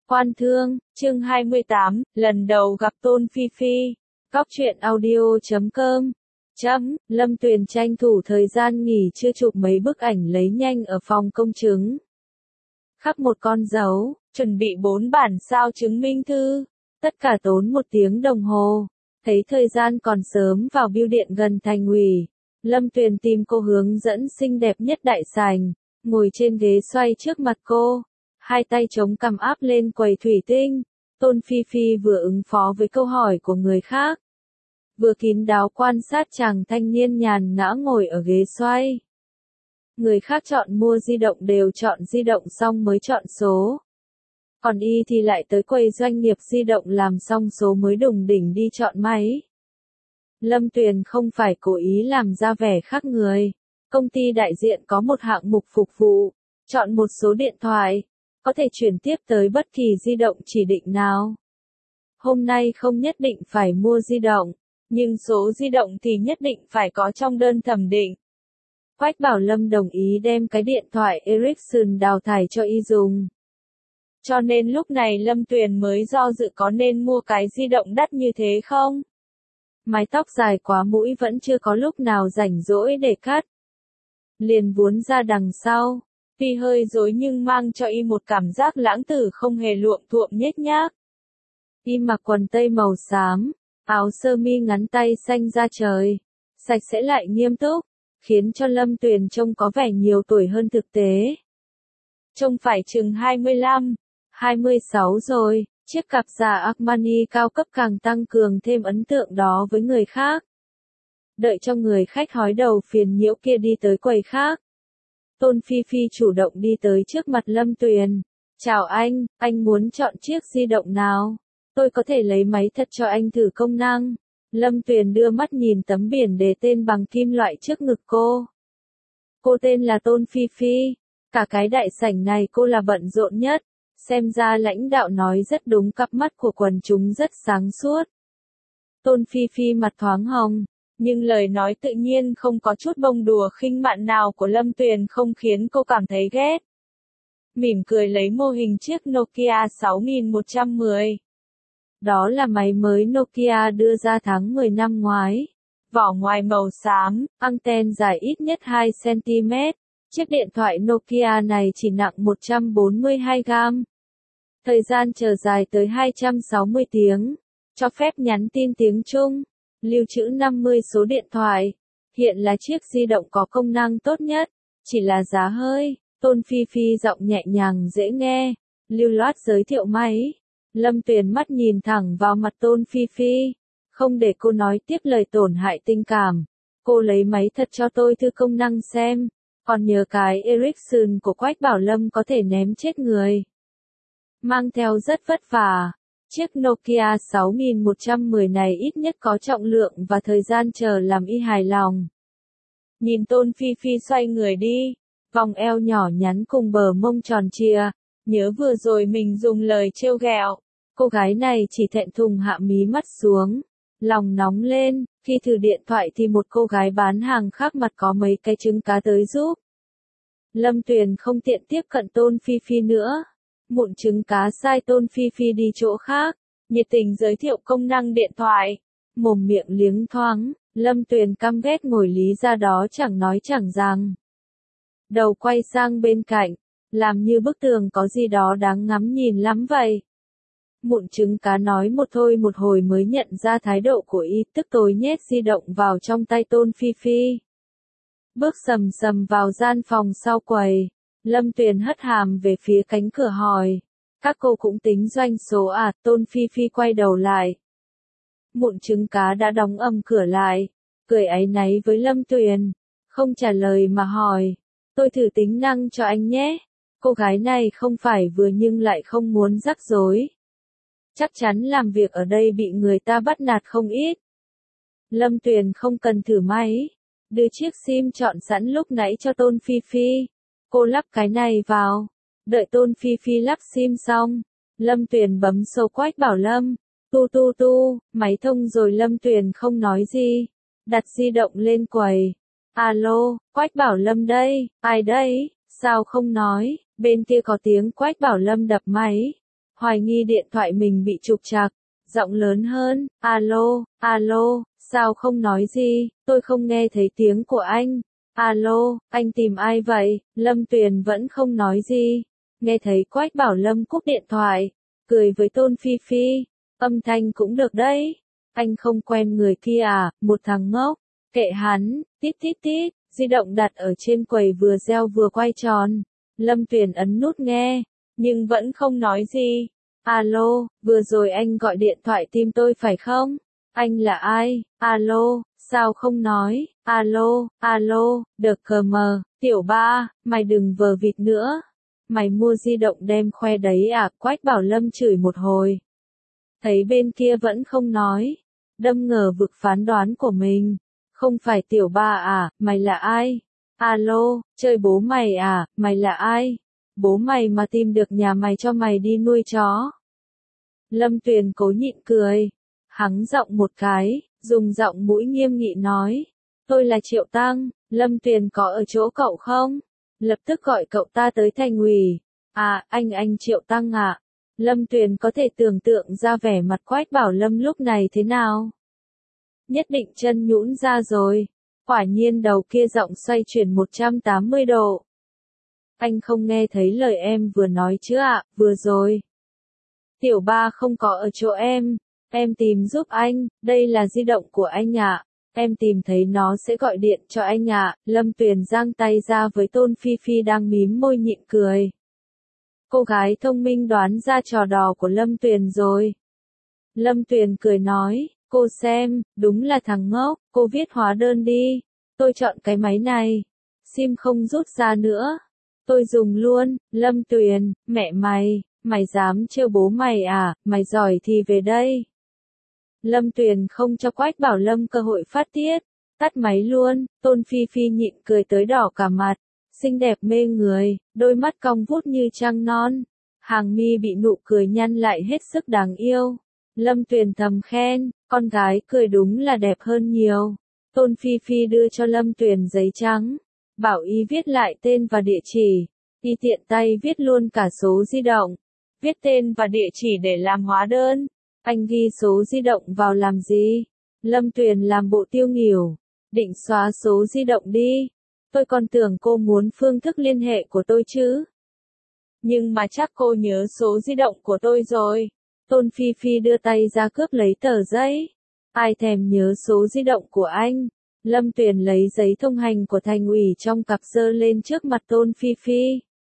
Quan Thương, chương 28, lần đầu gặp Tôn Phi Phi. Góc truyện audio.com. Lâm Tuyền tranh thủ thời gian nghỉ trưa chụp mấy bức ảnh lấy nhanh ở phòng công chứng. Khắc một con dấu, chuẩn bị 4 bản sao chứng minh thư. Tất cả tốn 1 tiếng đồng hồ. Thấy thời gian còn sớm vào bưu điện gần thành ủy. Lâm Tuyền tìm cô hướng dẫn xinh đẹp nhất đại sảnh, ngồi trên ghế xoay trước mặt cô. Hai tay chống cằm áp lên quầy thủy tinh, Tôn Phi Phi vừa ứng phó với câu hỏi của người khác, vừa kín đáo quan sát chàng thanh niên nhàn nhã ngồi ở ghế xoay. Người khác chọn mua di động đều chọn di động xong mới chọn số. Còn y thì lại tới quầy doanh nghiệp di động làm xong số mới đùng đỉnh đi chọn máy. Lâm Tuyền không phải cố ý làm ra vẻ khác người. Công ty đại diện có một hạng mục phục vụ, chọn một số điện thoại, có thể chuyển tiếp tới bất kỳ di động chỉ định nào. Hôm nay không nhất định phải mua di động, nhưng số di động thì nhất định phải có trong đơn thẩm định. Quách Bảo Lâm đồng ý đem cái điện thoại Ericsson đào thải cho y dùng. Cho nên lúc này Lâm Tuyền mới do dự có nên mua cái di động đắt như thế không? Mái tóc dài quá mũi vẫn chưa có lúc nào rảnh rỗi để cắt. Liền vún ra đằng sau. Tuy hơi rối nhưng mang cho y một cảm giác lãng tử không hề luộm thuộm nhếch nhác. Y mặc quần tây màu xám, áo sơ mi ngắn tay xanh da trời, sạch sẽ lại nghiêm túc, khiến cho Lâm Tuyền trông có vẻ nhiều tuổi hơn thực tế. Trông phải chừng 25, 26 rồi, chiếc cặp da Armani cao cấp càng tăng cường thêm ấn tượng đó với người khác. Đợi cho người khách hói đầu phiền nhiễu kia đi tới quầy khác. Tôn Phi Phi chủ động đi tới trước mặt Lâm Tuyền. Chào anh muốn chọn chiếc di động nào? Tôi có thể lấy máy thật cho anh thử công năng. Lâm Tuyền đưa mắt nhìn tấm biển đề tên bằng kim loại trước ngực cô. Cô tên là Tôn Phi Phi. Cả cái đại sảnh này cô là bận rộn nhất. Xem ra lãnh đạo nói rất đúng, cặp mắt của quần chúng rất sáng suốt. Tôn Phi Phi mặt thoáng hồng. Nhưng lời nói tự nhiên không có chút bông đùa khinh mạn nào của Lâm Tuyền không khiến cô cảm thấy ghét. Mỉm cười lấy mô hình chiếc Nokia 6110. Đó là máy mới Nokia đưa ra tháng 10 năm ngoái. Vỏ ngoài màu xám, anten dài ít nhất 2 cm. Chiếc điện thoại Nokia này chỉ nặng 142 gram. Thời gian chờ dài tới 260 tiếng. Cho phép nhắn tin tiếng Trung. Lưu trữ 50 số điện thoại. Hiện là chiếc di động có công năng tốt nhất. Chỉ là giá hơi. Tôn Phi Phi giọng nhẹ nhàng dễ nghe. Lưu loát giới thiệu máy. Lâm Tuyền mắt nhìn thẳng vào mặt Tôn Phi Phi. Không để cô nói tiếp lời tổn hại tình cảm. Cô lấy máy thật cho tôi thử công năng xem. Còn nhớ cái Ericsson của Quách Bảo Lâm có thể ném chết người. Mang theo rất vất vả. Chiếc Nokia 6110 này ít nhất có trọng lượng và thời gian chờ làm y hài lòng. Nhìn Tôn Phi Phi xoay người đi, vòng eo nhỏ nhắn cùng bờ mông tròn trịa, nhớ vừa rồi mình dùng lời trêu ghẹo. Cô gái này chỉ thẹn thùng hạ mí mắt xuống, lòng nóng lên, khi thử điện thoại thì một cô gái bán hàng khác mặt có mấy cái trứng cá tới giúp. Lâm Tuyền không tiện tiếp cận Tôn Phi Phi nữa. Mụn trứng cá sai Tôn Phi Phi đi chỗ khác, nhiệt tình giới thiệu công năng điện thoại. Mồm miệng liếng thoáng, Lâm Tuyền căm ghét ngồi lý ra đó chẳng nói chẳng rằng. Đầu quay sang bên cạnh, làm như bức tường có gì đó đáng ngắm nhìn lắm vậy. Mụn trứng cá nói một thôi một hồi mới nhận ra thái độ của y, tức tối nhét di động vào trong tay Tôn Phi Phi. Bước sầm sầm vào gian phòng sau quầy. Lâm Tuyền hất hàm về phía cánh cửa hỏi. Các cô cũng tính doanh số à? Tôn Phi Phi quay đầu lại. Mụn trứng cá đã đóng ầm cửa lại. Cười áy náy với Lâm Tuyền. Không trả lời mà hỏi. Tôi thử tính năng cho anh nhé. Cô gái này không phải vừa nhưng lại không muốn rắc rối. Chắc chắn làm việc ở đây bị người ta bắt nạt không ít. Lâm Tuyền không cần thử máy. Đưa chiếc SIM chọn sẵn lúc nãy cho Tôn Phi Phi. Cô lắp cái này vào. Đợi Tôn Phi Phi lắp SIM xong. Lâm Tuyền bấm số Quách Bảo Lâm. Tu. Máy thông rồi. Lâm Tuyền không nói gì. Đặt di động lên quầy. Alo, Quách Bảo Lâm đây. Ai đây? Sao không nói? Bên kia có tiếng Quách Bảo Lâm đập máy. hoài nghi điện thoại mình bị trục trặc, giọng lớn hơn, alo, alo, sao không nói gì, tôi không nghe thấy tiếng của anh. Alo, anh tìm ai vậy? Lâm Tuyền vẫn không nói gì. Nghe thấy Quách Bảo Lâm cúp điện thoại, cười với Tôn Phi Phi, âm thanh cũng được đấy. Anh không quen người kia à, một thằng ngốc. Kệ hắn, tít tít tít, di động đặt ở trên quầy vừa reo vừa quay tròn. Lâm Tuyền ấn nút nghe, nhưng vẫn không nói gì. Alo, vừa rồi anh gọi điện thoại tìm tôi phải không? Anh là ai? Alo, sao không nói? Alo, alo, được cờ mờ, tiểu ba, mày đừng vờ vịt nữa. Mày mua di động đem khoe đấy à? Quách Bảo Lâm chửi một hồi. Thấy bên kia vẫn không nói, đâm ngờ vực phán đoán của mình. Không phải tiểu ba à, mày là ai? Alo, chơi bố mày à, mày là ai? Bố mày mà tìm được nhà mày cho mày đi nuôi chó. Lâm Tuyền cố nhịn cười, hắng giọng một cái, dùng giọng mũi nghiêm nghị nói. Tôi là Triệu Tăng, Lâm Tuyền có ở chỗ cậu không? Lập tức gọi cậu ta tới thành ủy. À, anh Triệu Tăng à? Lâm Tuyền có thể tưởng tượng ra vẻ mặt Quách Bảo Lâm lúc này thế nào. Nhất định chân nhũn ra rồi. Quả nhiên đầu kia giọng xoay chuyển 180 độ. Anh không nghe thấy lời em vừa nói chứ ạ, vừa rồi. Tiểu ba không có ở chỗ em tìm giúp anh, đây là di động của anh ạ. Em tìm thấy nó sẽ gọi điện cho anh ạ. Lâm Tuyền giang tay ra với Tôn Phi Phi đang mím môi nhịn cười. Cô gái thông minh đoán ra trò đò của Lâm Tuyền rồi. Lâm Tuyền cười nói, cô xem, đúng là thằng ngốc, cô viết hóa đơn đi. Tôi chọn cái máy này. Sim không rút ra nữa. Tôi dùng luôn. Lâm Tuyền, mẹ mày dám trêu bố mày à, mày giỏi thì về đây. Lâm Tuyền không cho Quách Bảo Lâm cơ hội phát tiết, tắt máy luôn. Tôn Phi Phi nhịn cười tới đỏ cả mặt, xinh đẹp mê người, đôi mắt cong vút như trăng non, hàng mi bị nụ cười nhăn lại hết sức đáng yêu. Lâm Tuyền thầm khen, con gái cười đúng là đẹp hơn nhiều. Tôn Phi Phi đưa cho Lâm Tuyền giấy trắng, bảo y viết lại tên và địa chỉ, y tiện tay viết luôn cả số di động, viết tên và địa chỉ để làm hóa đơn. Anh ghi số di động vào làm gì? Lâm Tuyền làm bộ tiêu nghỉu, định xóa số di động đi. Tôi còn tưởng cô muốn phương thức liên hệ của tôi chứ. Nhưng mà chắc cô nhớ số di động của tôi rồi. Tôn Phi Phi đưa tay ra cướp lấy tờ giấy. Ai thèm nhớ số di động của anh? Lâm Tuyền lấy giấy thông hành của thành ủy trong cặp giơ lên trước mặt Tôn Phi Phi.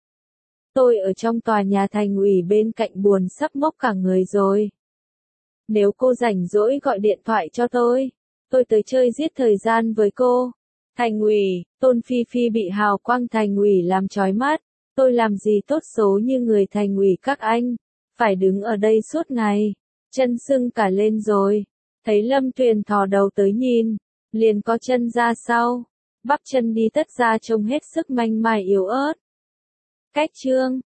Tôi ở trong tòa nhà thành ủy bên cạnh buồn sắp ngốc cả người rồi. Nếu cô rảnh rỗi gọi điện thoại cho tôi tới chơi giết thời gian với cô. Thành ủy, Tôn Phi Phi bị hào quang thành ủy làm chói mắt. Tôi làm gì tốt số như người thành ủy các anh, phải đứng ở đây suốt ngày, chân sưng cả lên rồi. Thấy Lâm Tuyền thò đầu tới nhìn, liền có chân ra sau, bắp chân đi tất ra trông hết sức manh mải yếu ớt. Cách chương